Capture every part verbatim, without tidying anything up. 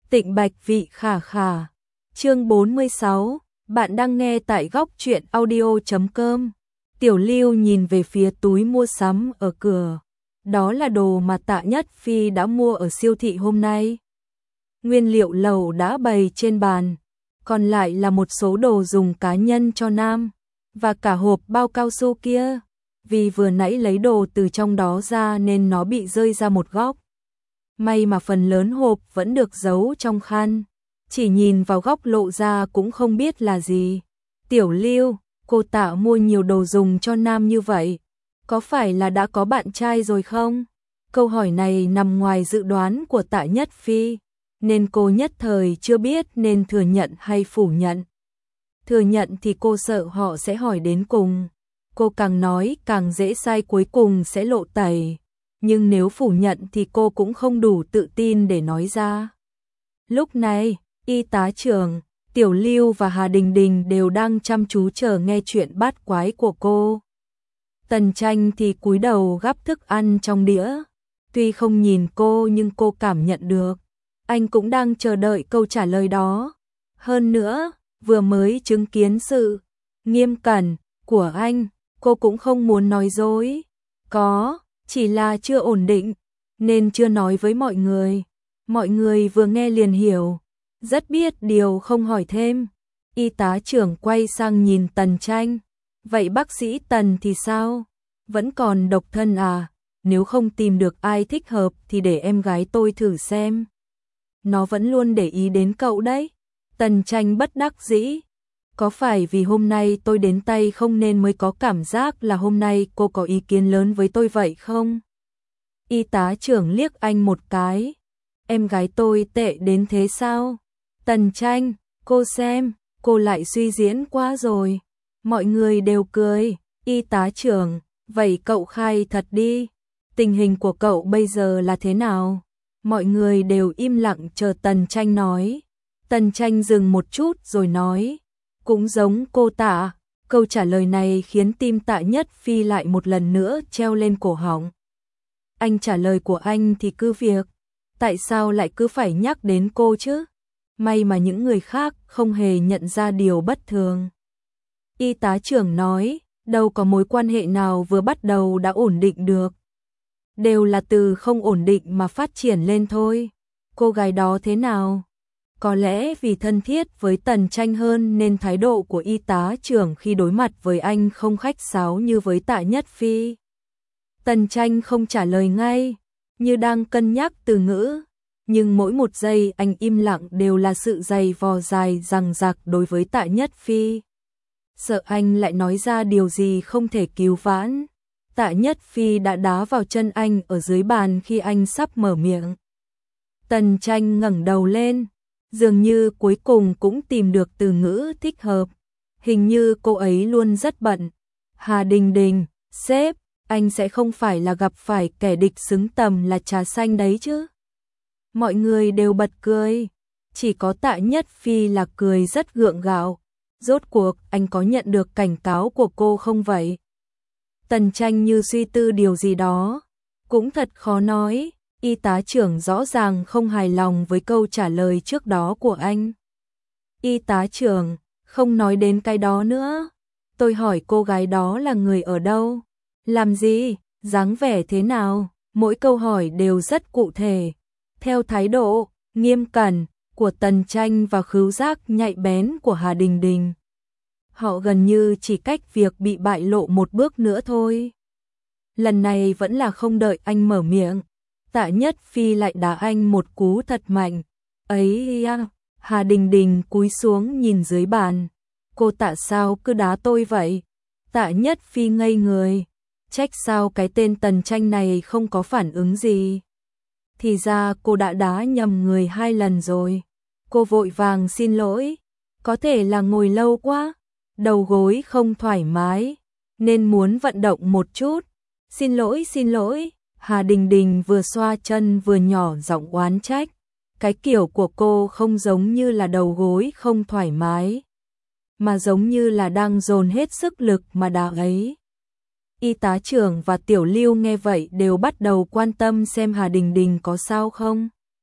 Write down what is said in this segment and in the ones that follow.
Tịnh Bạch Vị Khả Khả. Chương bốn mươi sáu, bạn đang nghe tại góc truyện audio chấm com. Tiểu Lưu nhìn về phía túi mua sắm ở cửa. Đó là đồ mà Tạ Nhất Phi đã mua ở siêu thị hôm nay. Nguyên liệu lẩu đã bày trên bàn, còn lại là một số đồ dùng cá nhân cho nam, và cả hộp bao cao su kia. Vì vừa nãy lấy đồ từ trong đó ra nên nó bị rơi ra một góc. May mà phần lớn hộp vẫn được giấu trong khăn, chỉ nhìn vào góc lộ ra cũng không biết là gì. Tiểu Lưu, cô Tạ mua nhiều đồ dùng cho nam như vậy, có phải là đã có bạn trai rồi không? Câu hỏi này nằm ngoài dự đoán của Tạ Nhất Phi, nên cô nhất thời chưa biết nên thừa nhận hay phủ nhận. Thừa nhận thì cô sợ họ sẽ hỏi đến cùng, cô càng nói càng dễ sai, cuối cùng sẽ lộ tẩy. Nhưng nếu phủ nhận thì cô cũng không đủ tự tin để nói ra. Lúc này, y tá trưởng, Tiểu Lưu và Hà Đình Đình đều đang chăm chú chờ nghe chuyện bát quái của cô. Tần Tranh thì cúi đầu gắp thức ăn trong đĩa. Tuy không nhìn cô nhưng cô cảm nhận được, anh cũng đang chờ đợi câu trả lời đó. Hơn nữa, vừa mới chứng kiến sự nghiêm cẩn của anh, cô cũng không muốn nói dối. Có, chỉ là chưa ổn định, nên chưa nói với mọi người. Mọi người vừa nghe liền hiểu, rất biết điều không hỏi thêm. Y tá trưởng quay sang nhìn Tần Tranh. Vậy bác sĩ Tần thì sao? Vẫn còn độc thân à? Nếu không tìm được ai thích hợp thì để em gái tôi thử xem. Nó vẫn luôn để ý đến cậu đấy. Tần Tranh bất đắc dĩ. Có phải vì hôm nay tôi đến tay không nên mới có cảm giác là hôm nay cô có ý kiến lớn với tôi vậy không? Y tá trưởng liếc anh một cái. Em gái tôi tệ đến thế sao? Tần Tranh, cô xem, cô lại suy diễn quá rồi. Mọi người đều cười. Y tá trưởng, vậy cậu khai thật đi. Tình hình của cậu bây giờ là thế nào? Mọi người đều im lặng chờ Tần Tranh nói. Tần Tranh dừng một chút rồi nói. Cũng giống cô Tạ. Câu trả lời này khiến tim Tạ Nhất Phi lại một lần nữa treo lên cổ họng. Anh trả lời của anh thì cứ việc, tại sao lại cứ phải nhắc đến cô chứ? May mà những người khác không hề nhận ra điều bất thường. Y tá trưởng nói, đâu có mối quan hệ nào vừa bắt đầu đã ổn định được. Đều là từ không ổn định mà phát triển lên thôi. Cô gái đó thế nào? Có lẽ vì thân thiết với Tần Tranh hơn nên thái độ của y tá trưởng khi đối mặt với anh không khách sáo như với Tạ Nhất Phi. Tần Tranh không trả lời ngay, như đang cân nhắc từ ngữ, nhưng mỗi một giây anh im lặng đều là sự dày vò dài dằng dặc đối với Tạ Nhất Phi. Sợ anh lại nói ra điều gì không thể cứu vãn. Tạ Nhất Phi đã đá vào chân anh ở dưới bàn khi anh sắp mở miệng. Tần Tranh ngẩng đầu lên, dường như cuối cùng cũng tìm được từ ngữ thích hợp. Hình như cô ấy luôn rất bận. Hà Đình Đình, sếp, anh sẽ không phải là gặp phải kẻ địch xứng tầm là trà xanh đấy chứ? Mọi người đều bật cười, chỉ có Tạ Nhất Phi là cười rất gượng gạo. Rốt cuộc anh có nhận được cảnh cáo của cô không vậy? Tần Tranh như suy tư điều gì đó, cũng thật khó nói. Y tá trưởng rõ ràng không hài lòng với câu trả lời trước đó của anh. Y tá trưởng, không nói đến cái đó nữa. Tôi hỏi cô gái đó là người ở đâu? Làm gì? Dáng vẻ thế nào? Mỗi câu hỏi đều rất cụ thể. Theo thái độ nghiêm cẩn của Tần Tranh và khứu giác nhạy bén của Hà Đình Đình, họ gần như chỉ cách việc bị bại lộ một bước nữa thôi. Lần này vẫn là không đợi anh mở miệng, Tạ Nhất Phi lại đá anh một cú thật mạnh. Ấy à, Hà Đình Đình cúi xuống nhìn dưới bàn. Cô Tạ sao cứ đá tôi vậy? Tạ Nhất Phi ngây người. Trách sao cái tên Tần Tranh này không có phản ứng gì. Thì ra cô đã đá nhầm người hai lần rồi. Cô vội vàng xin lỗi. Có thể là ngồi lâu quá, đầu gối không thoải mái, nên muốn vận động một chút. Xin lỗi xin lỗi. Hà Đình Đình vừa xoa chân vừa nhỏ giọng oán trách. Cái kiểu của cô không giống như là đầu gối không thoải mái, mà giống như là đang dồn hết sức lực mà đá ấy. Y tá trưởng và Tiểu Lưu nghe vậy đều bắt đầu quan tâm xem Hà Đình Đình có sao không.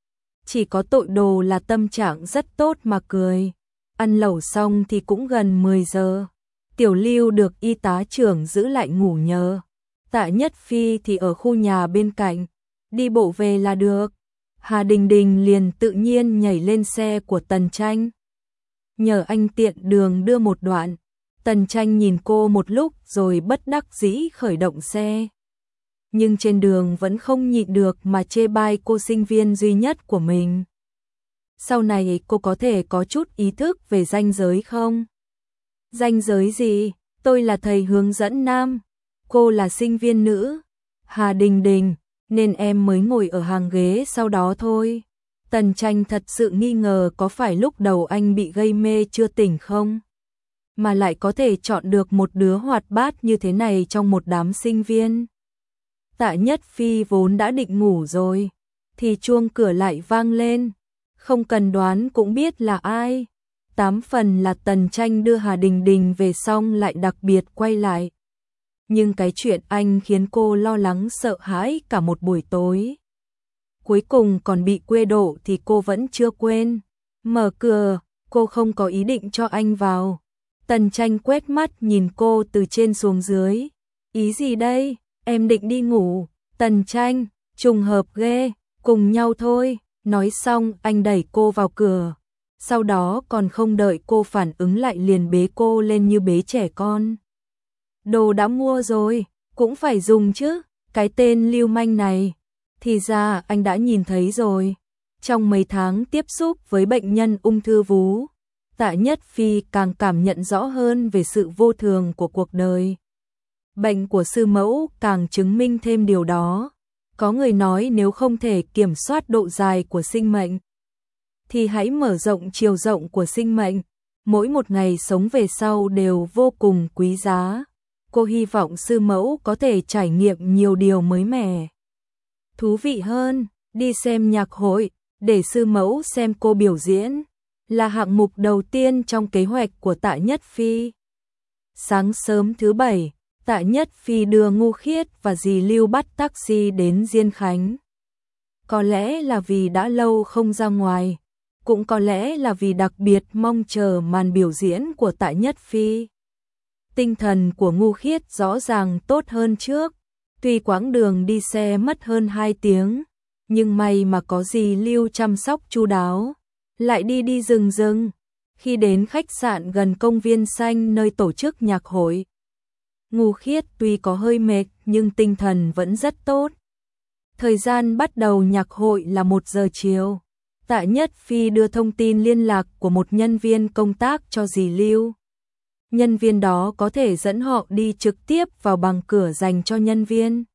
chỉ có tội đồ là tâm trạng rất tốt mà cười. Ăn lẩu xong thì cũng gần mười giờ. Tiểu Lưu được y tá trưởng giữ lại ngủ nhờ. Tạ Nhất Phi thì ở khu nhà bên cạnh, đi bộ về là được. Hà Đình Đình liền tự nhiên nhảy lên xe của Tần Tranh. Nhờ anh tiện đường đưa một đoạn. Tần Tranh nhìn cô một lúc rồi bất đắc dĩ khởi động xe. Nhưng trên đường vẫn không nhịn được mà chê bai cô sinh viên duy nhất của mình. Sau này cô có thể có chút ý thức về ranh giới không? Ranh giới gì? Tôi là thầy hướng dẫn nam, cô là sinh viên nữ. Hà Đình Đình, nên em mới ngồi ở hàng ghế sau đó thôi. Tần Tranh thật sự nghi ngờ có phải lúc đầu anh bị gây mê chưa tỉnh không? Mà lại có thể chọn được một đứa hoạt bát như thế này trong một đám sinh viên. Tạ Nhất Phi vốn đã định ngủ rồi, thì chuông cửa lại vang lên. Không cần đoán cũng biết là ai. Tám phần là Tần Tranh đưa Hà Đình Đình về xong lại đặc biệt quay lại. Nhưng cái chuyện anh khiến cô lo lắng sợ hãi cả một buổi tối. Cuối cùng còn bị quê độ thì cô vẫn chưa quên. Mở cửa, cô không có ý định cho anh vào. Tần Tranh quét mắt nhìn cô từ trên xuống dưới. Ý gì đây? Em định đi ngủ. Tần Tranh, trùng hợp ghê, cùng nhau thôi. Nói xong anh đẩy cô vào cửa. Sau đó còn không đợi cô phản ứng lại liền bế cô lên như bế trẻ con. Đồ đã mua rồi, cũng phải dùng chứ, cái tên lưu manh này. Thì ra anh đã nhìn thấy rồi. Trong mấy tháng tiếp xúc với bệnh nhân ung thư vú, Tạ Nhất Phi càng cảm nhận rõ hơn về sự vô thường của cuộc đời. Bệnh của sư mẫu càng chứng minh thêm điều đó. Có người nói nếu không thể kiểm soát độ dài của sinh mệnh, thì hãy mở rộng chiều rộng của sinh mệnh. Mỗi một ngày sống về sau đều vô cùng quý giá. Cô hy vọng sư mẫu có thể trải nghiệm nhiều điều mới mẻ, thú vị hơn. Đi xem nhạc hội, để sư mẫu xem cô biểu diễn, là hạng mục đầu tiên trong kế hoạch của Tạ Nhất Phi. Sáng sớm thứ bảy, Tạ Nhất Phi đưa Ngu Khiết và dì Lưu bắt taxi đến Diên Khánh. Có lẽ là vì đã lâu không ra ngoài, cũng có lẽ là vì đặc biệt mong chờ màn biểu diễn của Tạ Nhất Phi. Tinh thần của Ngu Khiết rõ ràng tốt hơn trước, tuy quãng đường đi xe mất hơn hai tiếng, nhưng may mà có dì Lưu chăm sóc chu đáo, lại đi đi rừng rừng. Khi đến khách sạn gần công viên xanh nơi tổ chức nhạc hội, Ngu Khiết tuy có hơi mệt nhưng tinh thần vẫn rất tốt. Thời gian bắt đầu nhạc hội là một giờ chiều. Tạ Nhất Phi đưa thông tin liên lạc của một nhân viên công tác cho dì Lưu. Nhân viên đó có thể dẫn họ đi trực tiếp vào bằng cửa dành cho nhân viên.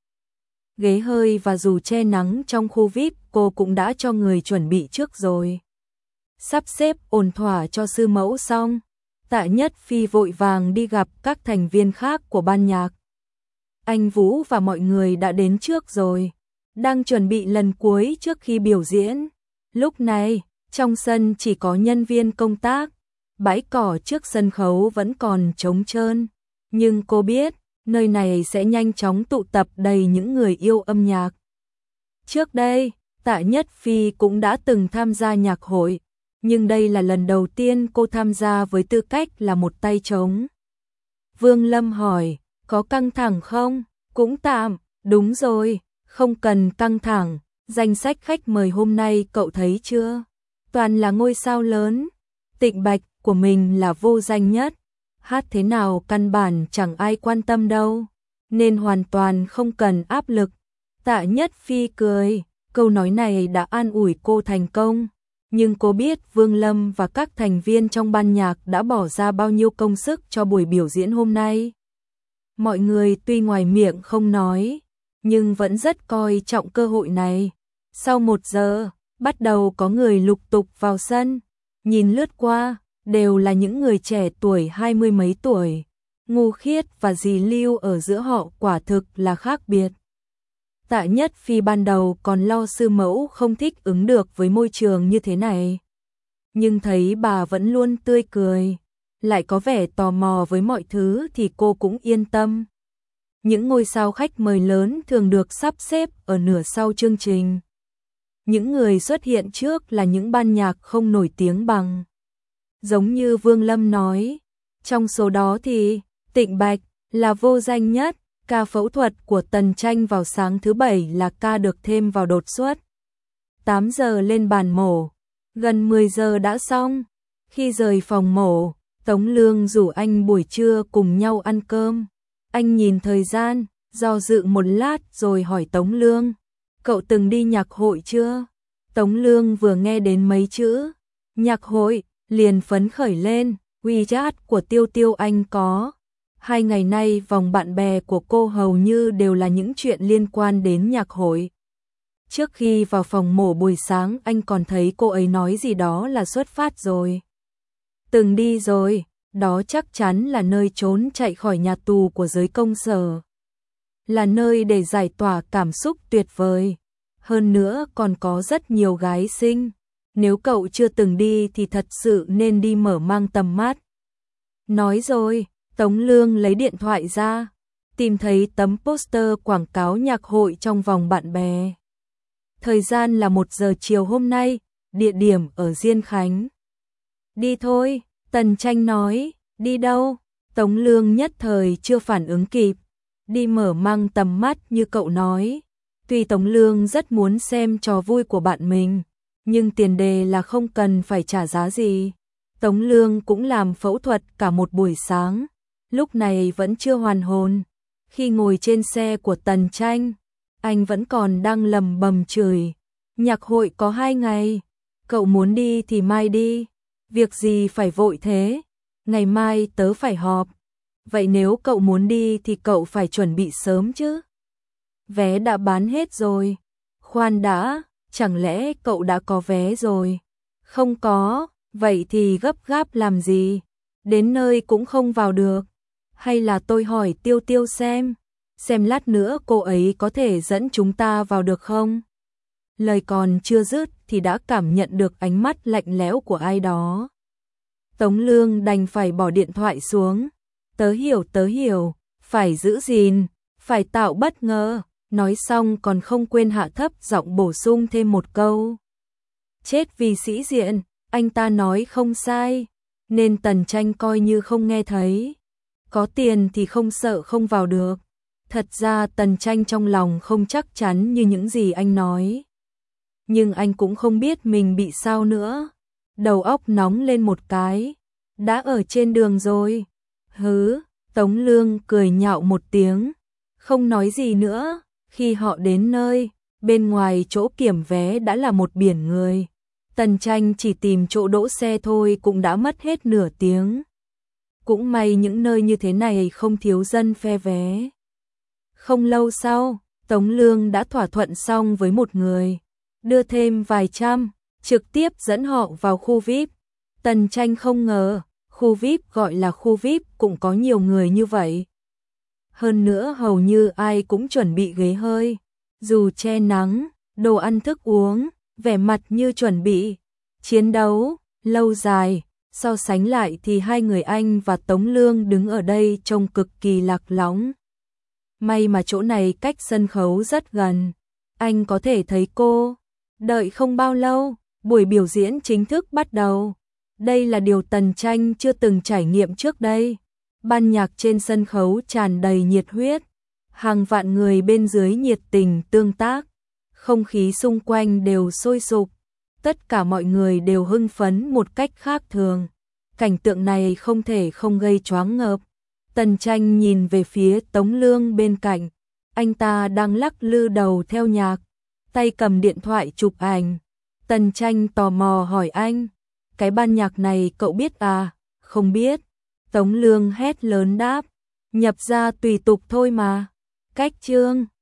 Ghế hơi và dù che nắng trong khu vi ai pi cô cũng đã cho người chuẩn bị trước rồi. Sắp xếp ổn thỏa cho sư mẫu xong, Tạ Nhất Phi vội vàng đi gặp các thành viên khác của ban nhạc. Anh Vũ và mọi người đã đến trước rồi, đang chuẩn bị lần cuối trước khi biểu diễn. Lúc này, trong sân chỉ có nhân viên công tác, bãi cỏ trước sân khấu vẫn còn trống trơn. Nhưng cô biết, nơi này sẽ nhanh chóng tụ tập đầy những người yêu âm nhạc. Trước đây, Tạ Nhất Phi cũng đã từng tham gia nhạc hội, nhưng đây là lần đầu tiên cô tham gia với tư cách là một tay trống. Vương Lâm hỏi, có căng thẳng không? Cũng tạm, đúng rồi, không cần căng thẳng. Danh sách khách mời hôm nay cậu thấy chưa? Toàn là ngôi sao lớn. Tịnh Bạch của mình là vô danh nhất. Hát thế nào căn bản chẳng ai quan tâm đâu, nên hoàn toàn không cần áp lực. Tạ Nhất Phi cười, câu nói này đã an ủi cô thành công. Nhưng cô biết Vương Lâm và các thành viên trong ban nhạc đã bỏ ra bao nhiêu công sức cho buổi biểu diễn hôm nay. Mọi người tuy ngoài miệng không nói, nhưng vẫn rất coi trọng cơ hội này. Sau một giờ, bắt đầu có người lục tục vào sân. Nhìn lướt qua, đều là những người trẻ tuổi hai mươi mấy tuổi. Ngu Khiết và dì Lưu ở giữa họ quả thực là khác biệt. Tạ Nhất Phi ban đầu còn lo sư mẫu không thích ứng được với môi trường như thế này. Nhưng thấy bà vẫn luôn tươi cười, lại có vẻ tò mò với mọi thứ thì cô cũng yên tâm. Những ngôi sao khách mời lớn thường được sắp xếp ở nửa sau chương trình. những người xuất hiện trước là những ban nhạc không nổi tiếng bằng. Giống như Vương Lâm nói, trong số đó thì Tịnh Bạch là vô danh nhất, ca phẫu thuật của Tần Tranh vào sáng thứ bảy là ca được thêm vào đột xuất. tám giờ lên bàn mổ, gần mười giờ đã xong. Khi rời phòng mổ, Tống Lương rủ anh buổi trưa cùng nhau ăn cơm. Anh nhìn thời gian, do dự một lát rồi hỏi Tống Lương, cậu từng đi nhạc hội chưa? Tống Lương vừa nghe đến mấy chữ nhạc hội, liền phấn khởi lên, WeChat của Tiêu Tiêu anh có. Hai ngày nay vòng bạn bè của cô hầu như đều là những chuyện liên quan đến nhạc hội. Trước khi vào phòng mổ buổi sáng anh còn thấy cô ấy nói gì đó là xuất phát rồi. Từng đi rồi, đó chắc chắn là nơi trốn chạy khỏi nhà tù của giới công sở. Là nơi để giải tỏa cảm xúc tuyệt vời. Hơn nữa còn có rất nhiều gái xinh. Nếu cậu chưa từng đi thì thật sự nên đi mở mang tầm mắt. Nói rồi, Tống Lương lấy điện thoại ra, tìm thấy tấm poster quảng cáo nhạc hội trong vòng bạn bè. Thời gian là một giờ chiều hôm nay, địa điểm ở Diên Khánh. Đi thôi, Tần Tranh nói, đi đâu? Tống Lương nhất thời chưa phản ứng kịp, đi mở mang tầm mắt như cậu nói. Tuy Tống Lương rất muốn xem trò vui của bạn mình, nhưng tiền đề là không cần phải trả giá gì. Tống Lương cũng làm phẫu thuật cả một buổi sáng, lúc này vẫn chưa hoàn hồn. Khi ngồi trên xe của Tần Tranh, anh vẫn còn đang lầm bầm chửi. Nhạc hội có hai ngày, cậu muốn đi thì mai đi. Việc gì phải vội thế, ngày mai tớ phải họp. Vậy nếu cậu muốn đi thì cậu phải chuẩn bị sớm chứ. Vé đã bán hết rồi. Khoan đã, chẳng lẽ cậu đã có vé rồi? Không có, vậy thì gấp gáp làm gì? Đến nơi cũng không vào được. Hay là tôi hỏi Tiêu Tiêu xem, xem lát nữa cô ấy có thể dẫn chúng ta vào được không? Lời còn chưa dứt thì đã cảm nhận được ánh mắt lạnh lẽo của ai đó. Tống Lương đành phải bỏ điện thoại xuống. Tớ hiểu tớ hiểu, phải giữ gìn, phải tạo bất ngờ. Nói xong còn không quên hạ thấp giọng bổ sung thêm một câu. Chết vì sĩ diện, anh ta nói không sai, nên Tần Tranh coi như không nghe thấy. Có tiền thì không sợ không vào được. Thật ra Tần Tranh trong lòng không chắc chắn như những gì anh nói. Nhưng anh cũng không biết mình bị sao nữa. Đầu óc nóng lên một cái. Đã ở trên đường rồi. Hứ, Tống Lương cười nhạo một tiếng. Không nói gì nữa. Khi họ đến nơi, bên ngoài chỗ kiểm vé đã là một biển người. Tần Tranh chỉ tìm chỗ đỗ xe thôi cũng đã mất hết nửa tiếng. Cũng may những nơi như thế này không thiếu dân phe vé. Không lâu sau, Tống Lương đã thỏa thuận xong với một người, đưa thêm vài trăm, trực tiếp dẫn họ vào khu vi ai pi. Tần Tranh không ngờ, khu vi ai pi gọi là khu vi ai pi cũng có nhiều người như vậy. Hơn nữa hầu như ai cũng chuẩn bị ghế hơi, dù che nắng, đồ ăn thức uống, vẻ mặt như chuẩn bị chiến đấu lâu dài. So sánh lại thì hai người anh và Tống Lương đứng ở đây trông cực kỳ lạc lõng. May mà chỗ này cách sân khấu rất gần, anh có thể thấy cô. Đợi không bao lâu, buổi biểu diễn chính thức bắt đầu. Đây là điều Tần Tranh chưa từng trải nghiệm trước đây. Ban nhạc trên sân khấu tràn đầy nhiệt huyết, hàng vạn người bên dưới nhiệt tình tương tác, không khí xung quanh đều sôi sục, tất cả mọi người đều hưng phấn một cách khác thường. Cảnh tượng này không thể không gây choáng ngợp. Tần Tranh nhìn về phía Tống Lương bên cạnh, anh ta đang lắc lư đầu theo nhạc, tay cầm điện thoại chụp ảnh. Tần Tranh tò mò hỏi anh, cái ban nhạc này cậu biết à? Không biết. Tống Lương hét lớn đáp, nhập ra tùy tục thôi mà. Cách chương